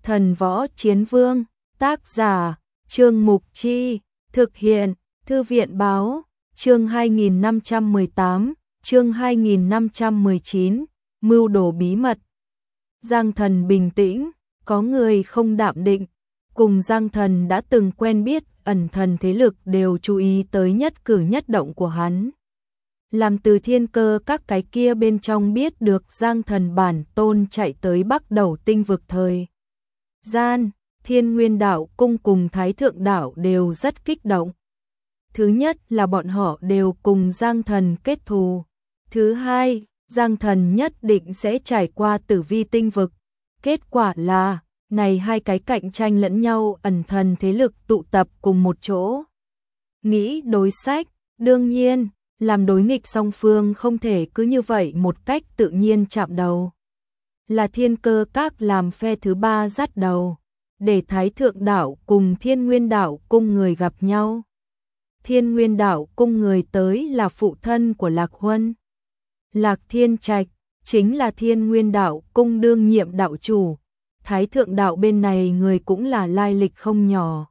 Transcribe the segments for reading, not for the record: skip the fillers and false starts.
Thần Võ Chiến Vương, tác giả, Trương Mục Chi, thực hiện, Thư viện Báo, chương 2518, chương 2519, mưu đồ bí mật. Giang Thần bình tĩnh, có người không đạm định, cùng Giang Thần đã từng quen biết, ẩn thần thế lực đều chú ý tới nhất cử nhất động của hắn. Làm từ Thiên Cơ các cái kia bên trong biết được Giang Thần bản tôn chạy tới Bắc Đầu tinh vực thời gian, Thiên Nguyên Đạo Cung cùng Thái Thượng Đạo đều rất kích động. Thứ nhất là bọn họ đều cùng Giang Thần kết thù. Thứ hai, Giang Thần nhất định sẽ trải qua Tử Vi tinh vực. Kết quả là, này hai cái cạnh tranh lẫn nhau ẩn thần thế lực tụ tập cùng một chỗ. Nghĩ đối sách, đương nhiên, làm đối nghịch song phương không thể cứ như vậy một cách tự nhiên chạm đầu. Là Thiên Cơ các làm phe thứ ba dắt đầu, để Thái Thượng Đạo cùng Thiên Nguyên Đạo Cung người gặp nhau. Thiên Nguyên Đạo Cung người tới là phụ thân của Lạc Huân. Lạc Thiên Trạch, chính là Thiên Nguyên Đạo Cung đương nhiệm đạo chủ. Thái Thượng Đạo bên này người cũng là lai lịch không nhỏ.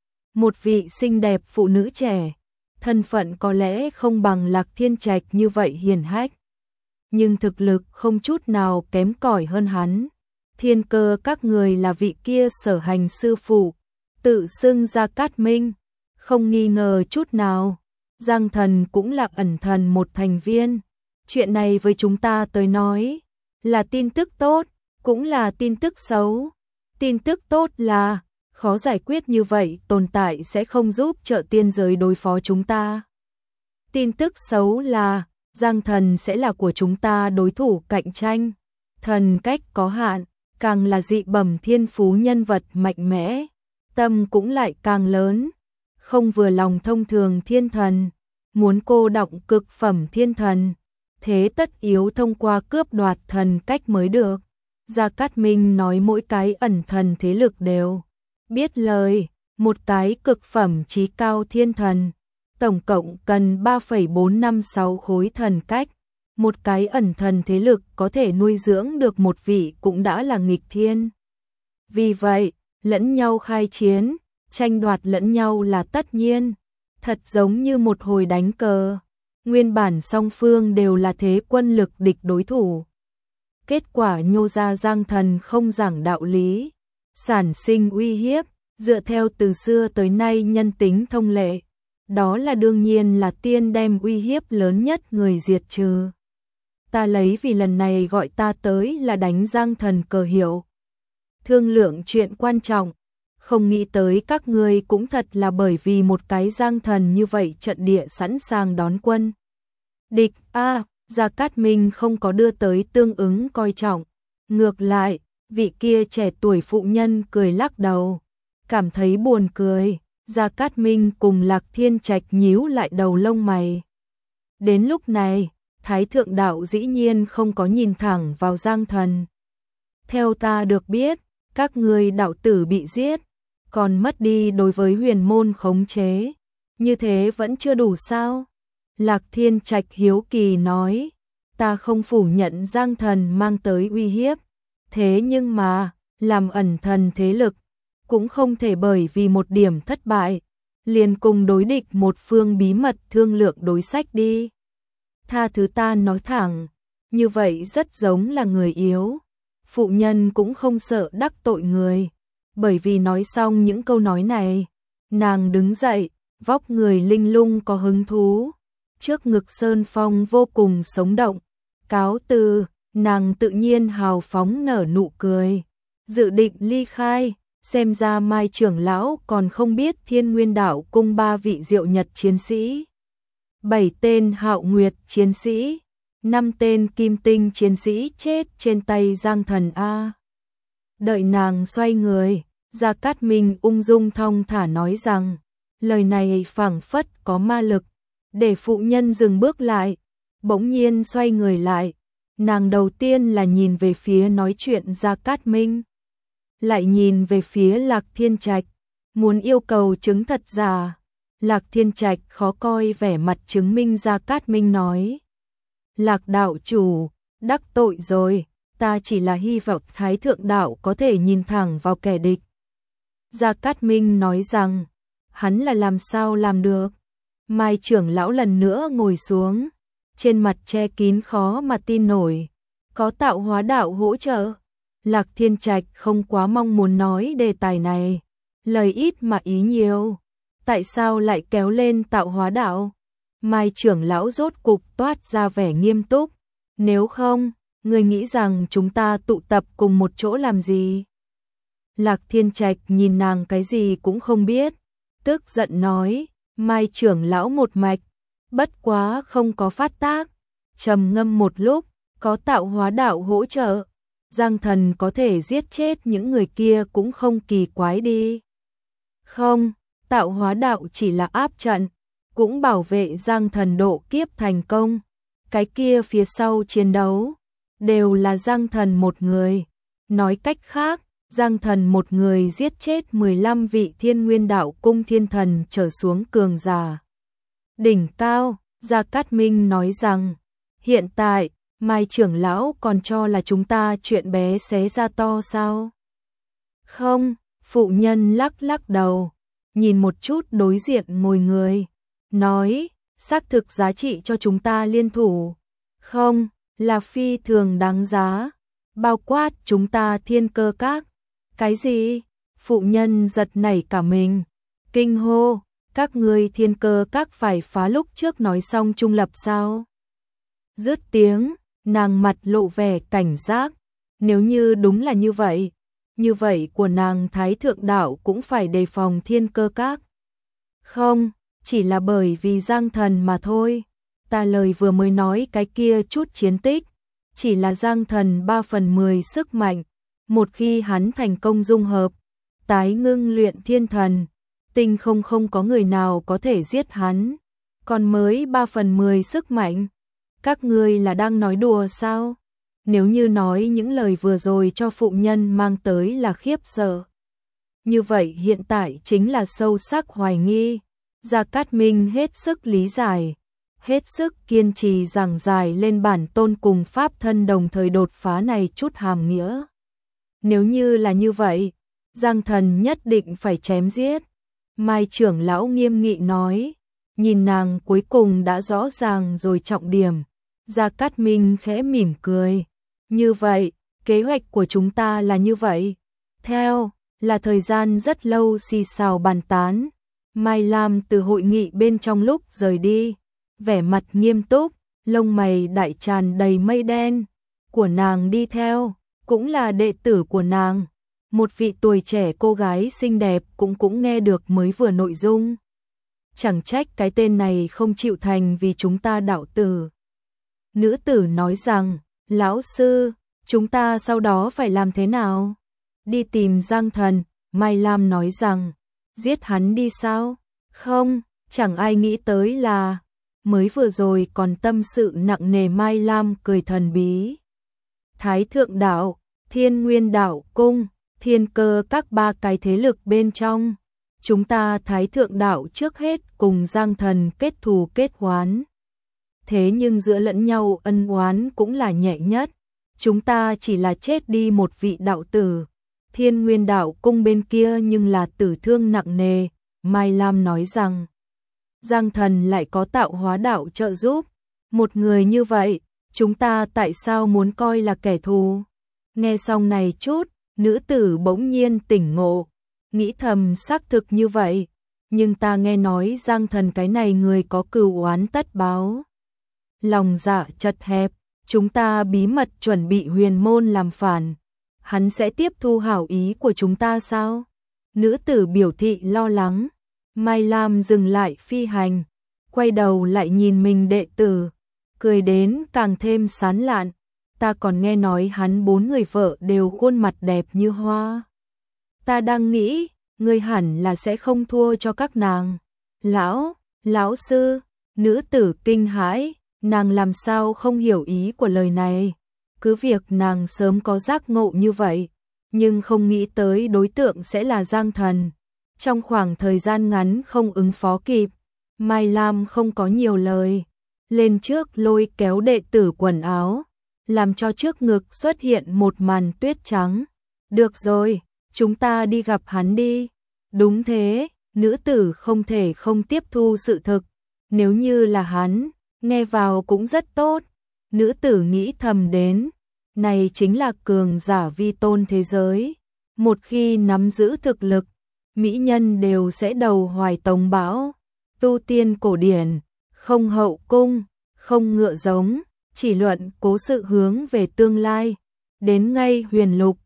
Một vị xinh đẹp phụ nữ trẻ, thân phận có lẽ không bằng Lạc Thiên Trạch như vậy hiển hách, nhưng thực lực không chút nào kém cỏi hơn hắn. Thiên Cơ các người là vị kia sở hành sư phụ, tự xưng Gia Cát Minh, không nghi ngờ chút nào. Giang Thần cũng là ẩn thần một thành viên. Chuyện này với chúng ta tới nói là tin tức tốt, cũng là tin tức xấu. Tin tức tốt là khó giải quyết như vậy tồn tại sẽ không giúp trợ tiên giới đối phó chúng ta. Tin tức xấu là Giang Thần sẽ là của chúng ta đối thủ cạnh tranh. Thần cách có hạn, càng là dị bẩm thiên phú nhân vật mạnh mẽ, tâm cũng lại càng lớn. Không vừa lòng thông thường thiên thần, muốn cô đọng cực phẩm thiên thần, thế tất yếu thông qua cướp đoạt thần cách mới được. Gia Cát Minh nói mỗi cái ẩn thần thế lực đều biết lời, một cái cực phẩm chí cao thiên thần, tổng cộng cần 3,456 khối thần cách. Một cái ẩn thần thế lực có thể nuôi dưỡng được một vị cũng đã là nghịch thiên. Vì vậy, lẫn nhau khai chiến, tranh đoạt lẫn nhau là tất nhiên, thật giống như một hồi đánh cờ. Nguyên bản song phương đều là thế quân lực địch đối thủ. Kết quả nhô ra Giang Thần không giảng đạo lý, sản sinh uy hiếp, dựa theo từ xưa tới nay nhân tính thông lệ. Đó là đương nhiên là tiên đem uy hiếp lớn nhất người diệt trừ. Ta lấy vì lần này gọi ta tới là đánh Giang Thần cờ hiệu, thương lượng chuyện quan trọng. Không nghĩ tới các ngươi cũng thật là bởi vì một cái Giang Thần như vậy trận địa sẵn sàng đón quân địch. Gia Cát Minh không có đưa tới tương ứng coi trọng. Ngược lại, vị kia trẻ tuổi phụ nhân cười lắc đầu, cảm thấy buồn cười. Gia Cát Minh cùng Lạc Thiên Trạch nhíu lại đầu lông mày. Đến lúc này, Thái Thượng Đạo dĩ nhiên không có nhìn thẳng vào Giang Thần. Theo ta được biết, các ngươi đạo tử bị giết, còn mất đi đối với huyền môn khống chế. Như thế vẫn chưa đủ sao? Lạc Thiên Trạch hiếu kỳ nói, ta không phủ nhận Giang Thần mang tới uy hiếp. Thế nhưng mà, làm ẩn thần thế lực, cũng không thể bởi vì một điểm thất bại, liền cùng đối địch một phương bí mật thương lượng đối sách đi. Tha thứ ta nói thẳng, như vậy rất giống là người yếu. Phụ nhân cũng không sợ đắc tội người, bởi vì nói xong những câu nói này, nàng đứng dậy, vóc người linh lung có hứng thú, trước ngực sơn phong vô cùng sống động. Cáo từ, nàng tự nhiên hào phóng nở nụ cười, dự định ly khai. Xem ra Mai trưởng lão còn không biết Thiên Nguyên Đạo Cung 3 vị Diệu Nhật chiến sĩ, 7 tên Hạo Nguyệt chiến sĩ, 5 tên Kim Tinh chiến sĩ chết trên tay Giang Thần a. Đợi nàng xoay người, Gia Cát Minh ung dung thong thả nói rằng, lời này phảng phất có ma lực, để phụ nhân dừng bước lại, bỗng nhiên xoay người lại. Nàng đầu tiên là nhìn về phía nói chuyện Gia Cát Minh, lại nhìn về phía Lạc Thiên Trạch, muốn yêu cầu chứng thật giả. Lạc Thiên Trạch khó coi vẻ mặt chứng minh Gia Cát Minh nói, Lạc đạo chủ, đắc tội rồi, ta chỉ là hy vọng Thái Thượng Đạo có thể nhìn thẳng vào kẻ địch. Gia Cát Minh nói rằng, hắn là làm sao làm được. Mai trưởng lão lần nữa ngồi xuống, trên mặt che kín khó mà tin nổi. Có tạo hóa đạo hỗ trợ. Lạc Thiên Trạch không quá mong muốn nói đề tài này, lời ít mà ý nhiều. Tại sao lại kéo lên tạo hóa đạo? Mai trưởng lão rốt cục toát ra vẻ nghiêm túc. Nếu không, người nghĩ rằng chúng ta tụ tập cùng một chỗ làm gì? Lạc Thiên Trạch nhìn nàng cái gì cũng không biết, tức giận nói, Mai trưởng lão một mạch, bất quá không có phát tác. Trầm ngâm một lúc, có tạo hóa đạo hỗ trợ, Giang Thần có thể giết chết những người kia cũng không kỳ quái đi. Không, tạo hóa đạo chỉ là áp trận, cũng bảo vệ Giang Thần độ kiếp thành công. Cái kia phía sau chiến đấu, đều là Giang Thần một người. Nói cách khác, Giang Thần một người giết chết 15 vị Thiên Nguyên Đạo Cung thiên thần trở xuống cường giả. Đỉnh cao, Gia Cát Minh nói rằng, hiện tại, Mai trưởng lão còn cho là chúng ta chuyện bé xé ra to sao? Không, phụ nhân lắc lắc đầu, nhìn một chút đối diện ngồi người, nói, xác thực giá trị cho chúng ta liên thủ. Không, là phi thường đáng giá, bao quát chúng ta Thiên Cơ Các. Cái gì? Phụ nhân giật nảy cả mình, kinh hô, các ngươi Thiên Cơ Các phải phá lúc trước nói xong trung lập sao? Dứt tiếng, nàng mặt lộ vẻ cảnh giác, nếu như đúng là như vậy của nàng Thái Thượng Đạo cũng phải đề phòng Thiên Cơ Các. Không, chỉ là bởi vì Giang Thần mà thôi. Ta lời vừa mới nói cái kia chút chiến tích, chỉ là Giang Thần 3/10 sức mạnh, một khi hắn thành công dung hợp, tái ngưng luyện thiên thần, tinh không có người nào có thể giết hắn, còn mới 3/10 sức mạnh. Các ngươi là đang nói đùa sao? Nếu như nói những lời vừa rồi cho phụ nhân mang tới là khiếp sợ, như vậy hiện tại chính là sâu sắc hoài nghi. Gia Cát Minh hết sức lý giải, hết sức kiên trì giảng giải lên bản tôn cùng pháp thân đồng thời đột phá này chút hàm nghĩa. Nếu như là như vậy, Giang Thần nhất định phải chém giết. Mai trưởng lão nghiêm nghị nói, nhìn nàng cuối cùng đã rõ ràng rồi trọng điểm. Gia Cát Minh khẽ mỉm cười, như vậy, kế hoạch của chúng ta là như vậy. Theo, là thời gian rất lâu xì xào bàn tán. Mai Lam từ hội nghị bên trong lúc rời đi, vẻ mặt nghiêm túc, lông mày đại tràn đầy mây đen. Của nàng đi theo, cũng là đệ tử của nàng. Một vị tuổi trẻ cô gái xinh đẹp cũng nghe được mới vừa nội dung. Chẳng trách cái tên này không chịu thành vì chúng ta đạo tử. Nữ tử nói rằng, lão sư, chúng ta sau đó phải làm thế nào? Đi tìm Giang Thần. Mai Lam nói rằng, giết hắn đi sao? Không, chẳng ai nghĩ tới là, mới vừa rồi còn tâm sự nặng nề. Mai Lam cười thần bí. Thái Thượng Đạo, Thiên Nguyên Đạo Cung, Thiên Cơ Các ba cái thế lực bên trong. Chúng ta Thái Thượng Đạo trước hết cùng Giang Thần kết thù kết oán. Thế nhưng giữa lẫn nhau ân oán cũng là nhẹ nhất. Chúng ta chỉ là chết đi một vị đạo tử. Thiên Nguyên Đạo Cung bên kia nhưng là tử thương nặng nề. Mai Lam nói rằng, Giang Thần lại có tạo hóa đạo trợ giúp. Một người như vậy, chúng ta tại sao muốn coi là kẻ thù? Nghe xong này chút, nữ tử bỗng nhiên tỉnh ngộ, nghĩ thầm xác thực như vậy. Nhưng ta nghe nói Giang Thần cái này người có cừu oán tất báo. Lòng dạ chật hẹp, chúng ta bí mật chuẩn bị huyền môn làm phản. Hắn sẽ tiếp thu hảo ý của chúng ta sao? Nữ tử biểu thị lo lắng. Mai Lam dừng lại phi hành, quay đầu lại nhìn mình đệ tử, cười đến càng thêm sán lạn. Ta còn nghe nói hắn 4 người vợ đều khuôn mặt đẹp như hoa. Ta đang nghĩ, ngươi hẳn là sẽ không thua cho các nàng. Lão sư, nữ tử kinh hãi, nàng làm sao không hiểu ý của lời này. Cứ việc nàng sớm có giác ngộ như vậy, nhưng không nghĩ tới đối tượng sẽ là Giang Thần. Trong khoảng thời gian ngắn không ứng phó kịp, Mai Lam không có nhiều lời, lên trước lôi kéo đệ tử quần áo, làm cho trước ngực xuất hiện một màn tuyết trắng. Được rồi, chúng ta đi gặp hắn đi. Đúng thế, nữ tử không thể không tiếp thu sự thực. Nếu như là hắn, nghe vào cũng rất tốt. Nữ tử nghĩ thầm đến, này chính là cường giả vi tôn thế giới. Một khi nắm giữ thực lực, mỹ nhân đều sẽ đầu hoài tống bão. Tu tiên cổ điển, không hậu cung, không ngựa giống, chỉ luận cố sự hướng về tương lai. Đến ngay huyền lục,